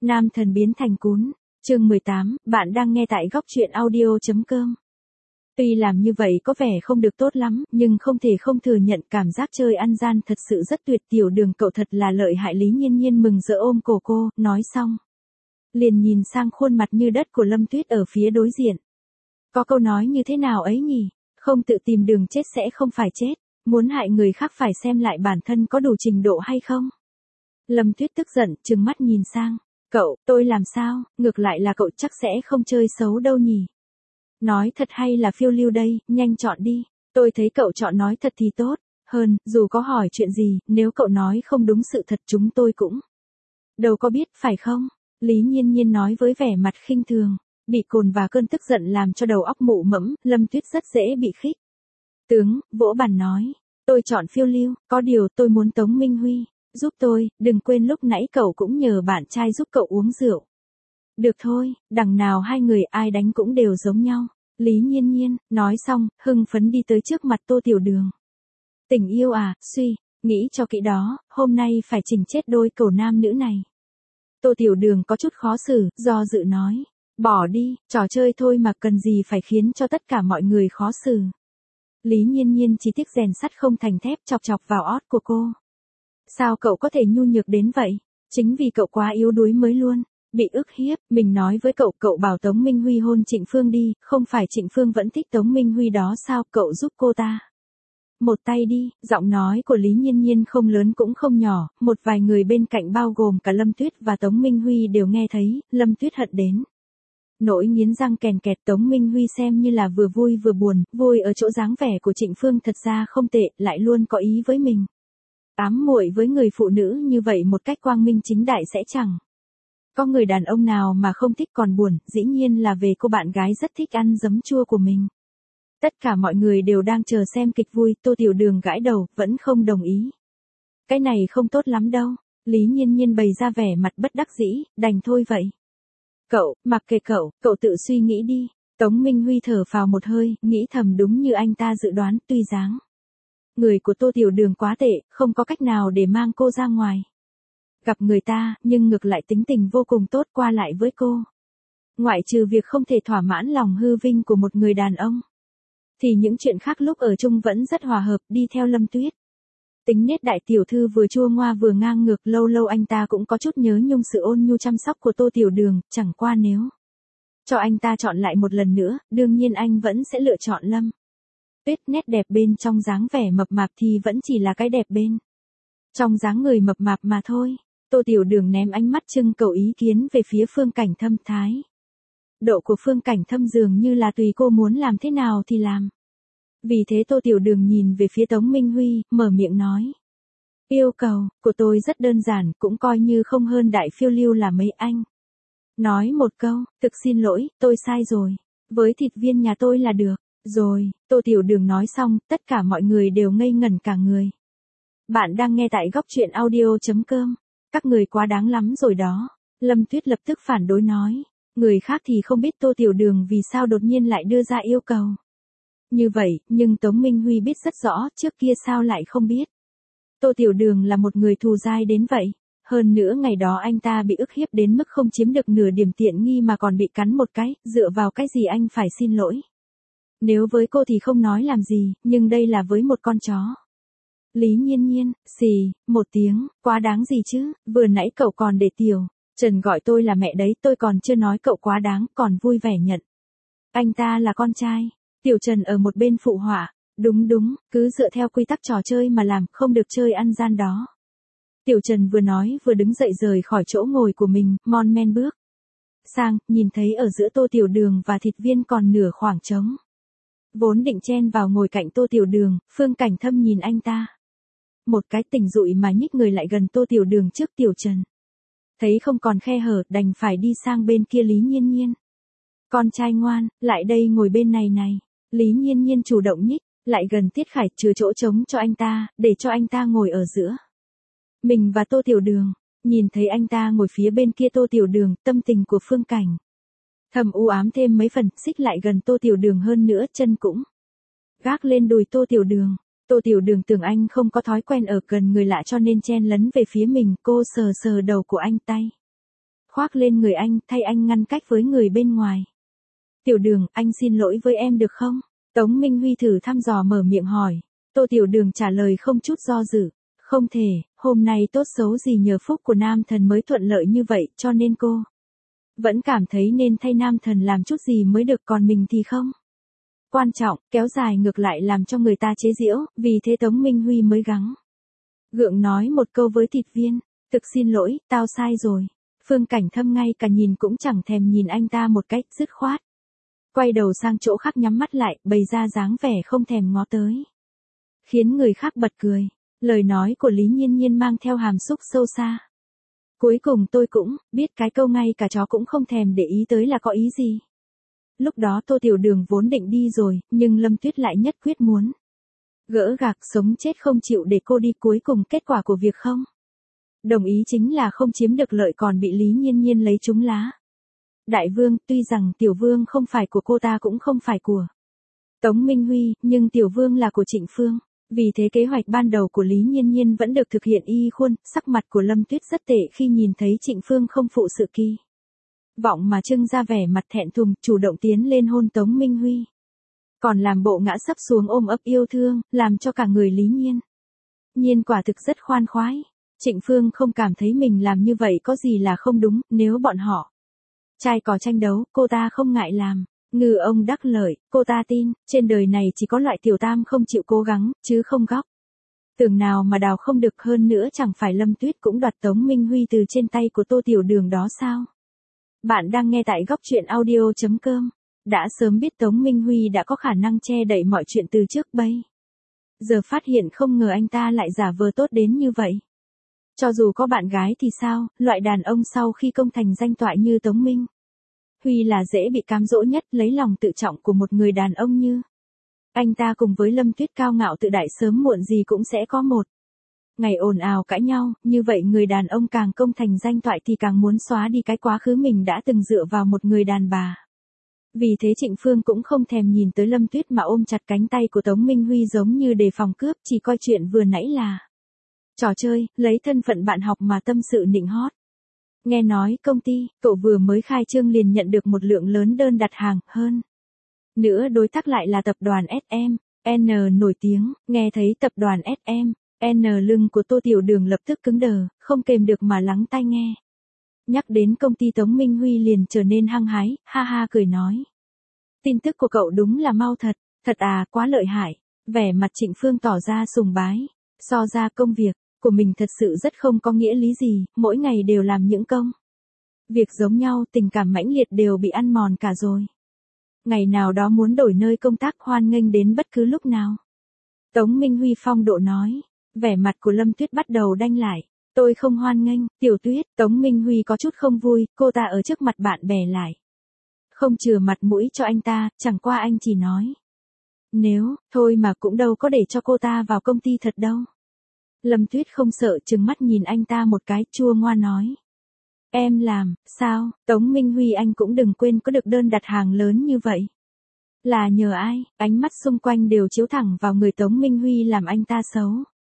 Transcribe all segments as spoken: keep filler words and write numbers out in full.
Nam thần biến thành cún. Chương mười tám, bạn đang nghe tại góc truyện audio.com. Tuy làm như vậy có vẻ không được tốt lắm, nhưng không thể không thừa nhận cảm giác chơi ăn gian thật sự rất tuyệt. Tiểu Đường cậu thật là lợi hại. Lý Nhiên Nhiên mừng rỡ ôm cổ cô, nói xong liền nhìn sang khuôn mặt như đất của Lâm Tuyết ở phía đối diện. Có câu nói như thế nào ấy nhỉ? Không tự tìm đường chết sẽ không phải chết, muốn hại người khác phải xem lại bản thân có đủ trình độ hay không. Lâm Tuyết tức giận, trừng mắt nhìn sang. Cậu, tôi làm sao, ngược lại là cậu chắc sẽ không chơi xấu đâu nhỉ. Nói thật hay là phiêu lưu đây, nhanh chọn đi. Tôi thấy cậu chọn nói thật thì tốt, hơn, dù có hỏi chuyện gì, nếu cậu nói không đúng sự thật chúng tôi cũng đâu có biết, phải không? Lý Nhiên Nhiên nói với vẻ mặt khinh thường. Bị cồn và cơn tức giận làm cho đầu óc mụ mẫm, Lâm Tuyết rất dễ bị khích. Tướng, vỗ bàn nói, tôi chọn phiêu lưu, có điều tôi muốn Tống Minh Huy giúp tôi, đừng quên lúc nãy cậu cũng nhờ bạn trai giúp cậu uống rượu. Được thôi, đằng nào hai người ai đánh cũng đều giống nhau. Lý Nhiên Nhiên, nói xong, hưng phấn đi tới trước mặt Tô Tiểu Đường. Tình yêu à, suy, nghĩ cho kỹ đó, hôm nay phải chỉnh chết đôi cẩu nam nữ này. Tô Tiểu Đường có chút khó xử, do dự nói. Bỏ đi, trò chơi thôi mà cần gì phải khiến cho tất cả mọi người khó xử. Lý Nhiên Nhiên chỉ tiếc rèn sắt không thành thép chọc chọc vào ót của cô. Sao cậu có thể nhu nhược đến vậy? Chính vì cậu quá yếu đuối mới luôn bị ức hiếp. Mình nói với cậu, cậu bảo Tống Minh Huy hôn Trịnh Phương đi, không phải Trịnh Phương vẫn thích Tống Minh Huy đó sao? Cậu giúp cô ta một tay đi. Giọng nói của Lý Nhiên Nhiên không lớn cũng không nhỏ, một vài người bên cạnh bao gồm cả Lâm Tuyết và Tống Minh Huy đều nghe thấy. Lâm Tuyết hận đến nỗi nghiến răng kèn kẹt. Tống Minh Huy xem như là vừa vui vừa buồn, vui ở chỗ dáng vẻ của Trịnh Phương thật ra không tệ, lại luôn có ý với mình. Ám muội với người phụ nữ như vậy một cách quang minh chính đại sẽ chẳng có người đàn ông nào mà không thích, còn buồn, dĩ nhiên là về cô bạn gái rất thích ăn giấm chua của mình. Tất cả mọi người đều đang chờ xem kịch vui, Tô Tiểu Đường gãi đầu, vẫn không đồng ý. Cái này không tốt lắm đâu. Lý Nhiên Nhiên bày ra vẻ mặt bất đắc dĩ, đành thôi vậy. Cậu, mặc kệ cậu, cậu tự suy nghĩ đi. Tống Minh Huy thở phào một hơi, nghĩ thầm đúng như anh ta dự đoán, tuy dáng người của Tô Tiểu Đường quá tệ, không có cách nào để mang cô ra ngoài gặp người ta, nhưng ngược lại tính tình vô cùng tốt qua lại với cô. Ngoại trừ việc không thể thỏa mãn lòng hư vinh của một người đàn ông, thì những chuyện khác lúc ở chung vẫn rất hòa hợp. Đi theo Lâm Tuyết, tính nết đại tiểu thư vừa chua ngoa vừa ngang ngược, lâu lâu anh ta cũng có chút nhớ nhung sự ôn nhu chăm sóc của Tô Tiểu Đường, chẳng qua nếu cho anh ta chọn lại một lần nữa, đương nhiên anh vẫn sẽ lựa chọn Lâm Tuyết. Nét đẹp bên trong dáng vẻ mập mạp thì vẫn chỉ là cái đẹp bên trong dáng người mập mạp mà thôi. Tô Tiểu Đường ném ánh mắt trưng cầu ý kiến về phía Phương Cảnh Thâm. Thái độ của Phương Cảnh Thâm dường như là tùy cô muốn làm thế nào thì làm. Vì thế Tô Tiểu Đường nhìn về phía Tống Minh Huy, mở miệng nói. Yêu cầu của tôi rất đơn giản, cũng coi như không hơn đại phiêu lưu là mấy anh. Nói một câu, thực xin lỗi, tôi sai rồi. Với thịt viên nhà tôi là được. Rồi, Tô Tiểu Đường nói xong, tất cả mọi người đều ngây ngẩn cả người. Bạn đang nghe tại góc truyện audio.com. Các người quá đáng lắm rồi đó. Lâm Tuyết lập tức phản đối nói. Người khác thì không biết Tô Tiểu Đường vì sao đột nhiên lại đưa ra yêu cầu như vậy, nhưng Tống Minh Huy biết rất rõ, trước kia sao lại không biết. Tô Tiểu Đường là một người thù dai đến vậy. Hơn nữa ngày đó anh ta bị ức hiếp đến mức không chiếm được nửa điểm tiện nghi mà còn bị cắn một cái, dựa vào cái gì anh phải xin lỗi. Nếu với cô thì không nói làm gì, nhưng đây là với một con chó. Lý Nhiên Nhiên, xì, một tiếng, quá đáng gì chứ, vừa nãy cậu còn để Tiểu Trần gọi tôi là mẹ đấy, tôi còn chưa nói cậu quá đáng, còn vui vẻ nhận anh ta là con trai. Tiểu Trần ở một bên phụ họa, đúng đúng, cứ dựa theo quy tắc trò chơi mà làm, không được chơi ăn gian đó. Tiểu Trần vừa nói vừa đứng dậy rời khỏi chỗ ngồi của mình, mon men bước sang, nhìn thấy ở giữa Tô Tiểu Đường và thịt viên còn nửa khoảng trống. Vốn định chen vào ngồi cạnh Tô Tiểu Đường, Phương Cảnh Thâm nhìn anh ta một cái, tỉnh dụi mà nhích người lại gần Tô Tiểu Đường trước Tiểu Trần. Thấy không còn khe hở, đành phải đi sang bên kia. Lý Nhiên Nhiên, con trai ngoan, lại đây ngồi bên này này. Lý Nhiên Nhiên chủ động nhích lại gần Tiết Khải, chừa chỗ trống cho anh ta, để cho anh ta ngồi ở giữa mình và Tô Tiểu Đường. Nhìn thấy anh ta ngồi phía bên kia Tô Tiểu Đường, tâm tình của Phương Cảnh Thâm u ám thêm mấy phần, xích lại gần Tô Tiểu Đường hơn nữa, chân cũng gác lên đùi Tô Tiểu Đường. Tô Tiểu Đường tưởng anh không có thói quen ở gần người lạ cho nên chen lấn về phía mình, cô sờ sờ đầu của anh, tay khoác lên người anh, thay anh ngăn cách với người bên ngoài. Tiểu Đường, anh xin lỗi với em được không? Tống Minh Huy thử thăm dò mở miệng hỏi. Tô Tiểu Đường trả lời không chút do dự. Không thể, hôm nay tốt xấu gì nhờ phúc của nam thần mới thuận lợi như vậy, cho nên cô vẫn cảm thấy nên thay nam thần làm chút gì mới được, còn mình thì không. Quan trọng, kéo dài ngược lại làm cho người ta chế giễu, vì thế Tống Minh Huy mới gắng gượng nói một câu với Thịt Viên. Thực xin lỗi, tao sai rồi. Phương Cảnh Thâm ngay cả nhìn cũng chẳng thèm nhìn anh ta một cách dứt khoát. Quay đầu sang chỗ khác nhắm mắt lại, bày ra dáng vẻ không thèm ngó tới. Khiến người khác bật cười. Lời nói của Lý Nhiên Nhiên mang theo hàm xúc sâu xa. Cuối cùng tôi cũng biết cái câu ngay cả chó cũng không thèm để ý tới là có ý gì. Lúc đó Tô Tiểu Đường vốn định đi rồi, nhưng Lâm Tuyết lại nhất quyết muốn gỡ gạc, sống chết không chịu để cô đi. Cuối cùng kết quả của việc không đồng ý chính là không chiếm được lợi còn bị Lý Nhiên Nhiên lấy trúng lá. Đại Vương, tuy rằng Tiểu Vương không phải của cô ta cũng không phải của Tống Minh Huy, nhưng Tiểu Vương là của Trịnh Phương. Vì thế kế hoạch ban đầu của Lý Nhiên Nhiên vẫn được thực hiện y khuôn. Sắc mặt của Lâm Tuyết rất tệ khi nhìn thấy Trịnh Phương không phụ sự kỳ vọng mà trưng ra vẻ mặt thẹn thùng, chủ động tiến lên hôn Tống Minh Huy. Còn làm bộ ngã sấp xuống ôm ấp yêu thương, làm cho cả người Lý Nhiên Nhiên quả thực rất khoan khoái. Trịnh Phương không cảm thấy mình làm như vậy có gì là không đúng, nếu bọn họ trai cò tranh đấu, cô ta không ngại làm. Ngư ông đắc lợi, cô ta tin, trên đời này chỉ có loại tiểu tam không chịu cố gắng, chứ không góc tường nào mà đào không được. Hơn nữa chẳng phải Lâm Tuyết cũng đoạt Tống Minh Huy từ trên tay của Tô Tiểu Đường đó sao? Bạn đang nghe tại góc truyện audio chấm com. Đã sớm biết Tống Minh Huy đã có khả năng che đậy mọi chuyện từ trước bây giờ, phát hiện không ngờ anh ta lại giả vờ tốt đến như vậy. Cho dù có bạn gái thì sao, loại đàn ông sau khi công thành danh toại như Tống Minh Huy là dễ bị cám dỗ nhất. Lấy lòng tự trọng của một người đàn ông như anh ta cùng với Lâm Tuyết cao ngạo tự đại, sớm muộn gì cũng sẽ có một ngày ồn ào cãi nhau. Như vậy người đàn ông càng công thành danh toại thì càng muốn xóa đi cái quá khứ mình đã từng dựa vào một người đàn bà. Vì thế Trịnh Phương cũng không thèm nhìn tới Lâm Tuyết mà ôm chặt cánh tay của Tống Minh Huy giống như đề phòng cướp, chỉ coi chuyện vừa nãy là trò chơi, lấy thân phận bạn học mà tâm sự nịnh hót. Nghe nói công ty, cậu vừa mới khai trương liền nhận được một lượng lớn đơn đặt hàng, hơn nữa đối tác lại là tập đoàn ét em en nổi tiếng. Nghe thấy tập đoàn ét em en, lưng của Tô Tiểu Đường lập tức cứng đờ, không kềm được mà lắng tai nghe. Nhắc đến công ty Tống Minh Huy liền trở nên hăng hái, ha ha cười nói. Tin tức của cậu đúng là mau thật, thật à, quá lợi hại. Vẻ mặt Trịnh Phương tỏ ra sùng bái. So ra công việc của mình thật sự rất không có nghĩa lý gì, mỗi ngày đều làm những công việc giống nhau, tình cảm mãnh liệt đều bị ăn mòn cả rồi. Ngày nào đó muốn đổi nơi công tác, hoan nghênh đến bất cứ lúc nào. Tống Minh Huy phong độ nói. Vẻ mặt của Lâm Tuyết bắt đầu đanh lại. Tôi không hoan nghênh, Tiểu Tuyết. Tống Minh Huy có chút không vui, cô ta ở trước mặt bạn bè lại không chừa mặt mũi cho anh ta, chẳng qua anh chỉ nói. Nếu, thôi mà cũng đâu có để cho cô ta vào công ty thật đâu. Lâm Tuyết không sợ, trừng mắt nhìn anh ta một cái, chua ngoa nói. Em làm, sao, Tống Minh Huy anh cũng đừng quên có được đơn đặt hàng lớn như vậy. Là nhờ ai? Ánh mắt xung quanh đều chiếu thẳng vào người Tống Minh Huy làm anh ta xấu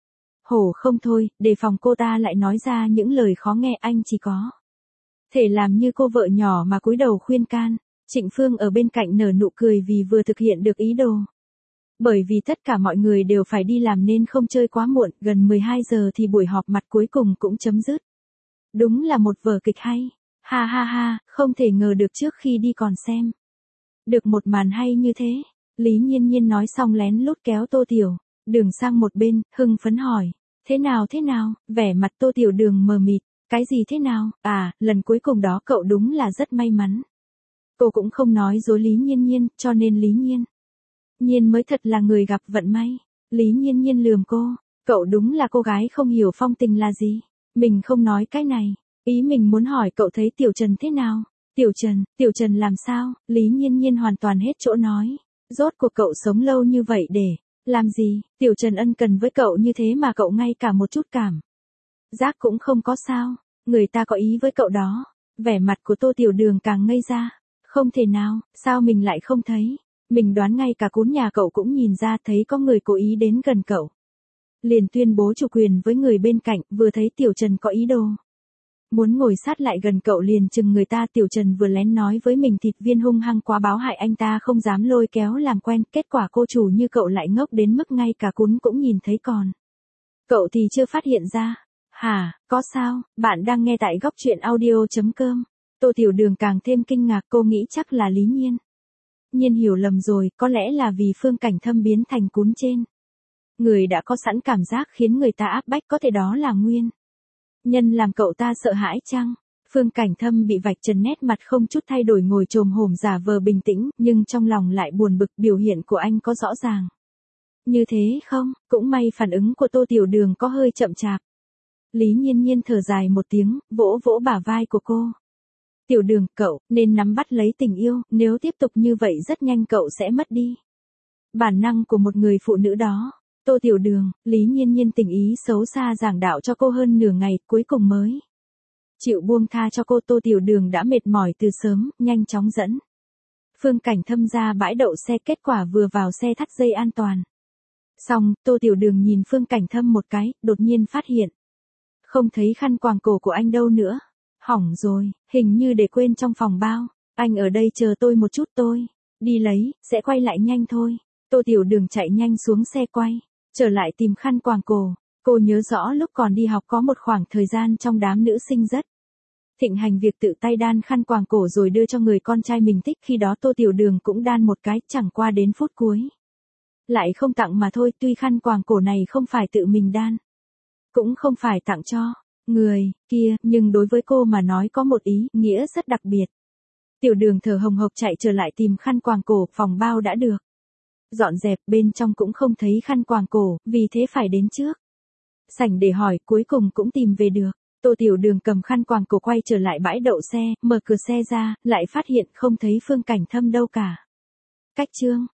hổ không thôi, đề phòng cô ta lại nói ra những lời khó nghe. Anh chỉ có thể làm như cô vợ nhỏ mà cúi đầu khuyên can. Trịnh Phương ở bên cạnh nở nụ cười vì vừa thực hiện được ý đồ. Bởi vì tất cả mọi người đều phải đi làm nên không chơi quá muộn, gần mười hai giờ thì buổi họp mặt cuối cùng cũng chấm dứt. Đúng là một vở kịch hay. Ha ha ha, không thể ngờ được trước khi đi còn xem được một màn hay như thế. Lý Nhiên Nhiên nói xong lén lút kéo Tô Tiểu Đường sang một bên, hưng phấn hỏi. Thế nào thế nào? Vẻ mặt Tô Tiểu Đường mờ mịt. Cái gì thế nào? À, lần cuối cùng đó cậu đúng là rất may mắn. Cô cũng không nói dối Lý Nhiên Nhiên, cho nên Lý Nhiên Nhiên mới thật là người gặp vận may. Lý Nhiên Nhiên lườm cô. Cậu đúng là cô gái không hiểu phong tình là gì. Mình không nói cái này. Ý mình muốn hỏi cậu thấy Tiểu Trần thế nào? Tiểu Trần, Tiểu Trần làm sao? Lý Nhiên Nhiên hoàn toàn hết chỗ nói. Rốt cuộc cậu sống lâu như vậy để làm gì? Tiểu Trần ân cần với cậu như thế mà cậu ngay cả một chút cảm giác cũng không có sao? Người ta có ý với cậu đó. Vẻ mặt của Tô Tiểu Đường càng ngây ra. Không thể nào, sao mình lại không thấy? Mình đoán ngay cả cún nhà cậu cũng nhìn ra, thấy có người cố ý đến gần cậu liền tuyên bố chủ quyền với người bên cạnh, vừa thấy Tiểu Trần có ý đồ muốn ngồi sát lại gần cậu liền chừng người ta. Tiểu Trần vừa lén nói với mình thịt viên hung hăng quá báo hại anh ta không dám lôi kéo làm quen, kết quả cô chủ như cậu lại ngốc đến mức ngay cả cún cũng nhìn thấy còn. Cậu thì chưa phát hiện ra. Hả, có sao, bạn đang nghe tại góc truyện audio.com. Tô Tiểu Đường càng thêm kinh ngạc, cô nghĩ chắc là Lý Nhiên. Nhiên hiểu lầm rồi, có lẽ là vì Phương Cảnh Thâm biến thành cún trên. Người đã có sẵn cảm giác khiến người ta áp bách, có thể đó là nguyên nhân làm cậu ta sợ hãi chăng? Phương Cảnh Thâm bị vạch trần, nét mặt không chút thay đổi ngồi chồm hổm giả vờ bình tĩnh, nhưng trong lòng lại buồn bực. Biểu hiện của anh có rõ ràng như thế không? Cũng may phản ứng của Tô Tiểu Đường có hơi chậm chạp. Lý Nhiên Nhiên thở dài một tiếng, vỗ vỗ bả vai của cô. Tiểu Đường, cậu nên nắm bắt lấy tình yêu, nếu tiếp tục như vậy rất nhanh cậu sẽ mất đi bản năng của một người phụ nữ đó. Tô Tiểu Đường, Lý Nhiên Nhiên tình ý xấu xa giảng đạo cho cô hơn nửa ngày, cuối cùng mới chịu buông tha cho cô. Tô Tiểu Đường đã mệt mỏi từ sớm, nhanh chóng dẫn Phương Cảnh Thâm ra bãi đậu xe, kết quả vừa vào xe thắt dây an toàn xong, Tô Tiểu Đường nhìn Phương Cảnh Thâm một cái, đột nhiên phát hiện không thấy khăn quàng cổ của anh đâu nữa. Hỏng rồi, hình như để quên trong phòng bao. Anh ở đây chờ tôi một chút, tôi đi lấy, sẽ quay lại nhanh thôi. Tô Tiểu Đường chạy nhanh xuống xe quay, trở lại tìm khăn quàng cổ. Cô nhớ rõ lúc còn đi học có một khoảng thời gian trong đám nữ sinh rất thịnh hành việc tự tay đan khăn quàng cổ rồi đưa cho người con trai mình thích. Khi đó Tô Tiểu Đường cũng đan một cái, chẳng qua đến phút cuối lại không tặng mà thôi. Tuy khăn quàng cổ này không phải tự mình đan, cũng không phải tặng cho người kia, nhưng đối với cô mà nói có một ý nghĩa rất đặc biệt. Tiểu Đường thở hồng hộc chạy trở lại tìm khăn quàng cổ, phòng bao đã được dọn dẹp, bên trong cũng không thấy khăn quàng cổ, vì thế phải đến trước sảnh để hỏi, cuối cùng cũng tìm về được. Tô Tiểu Đường cầm khăn quàng cổ quay trở lại bãi đậu xe, mở cửa xe ra, lại phát hiện không thấy Phương Cảnh Thâm đâu cả. Cách chương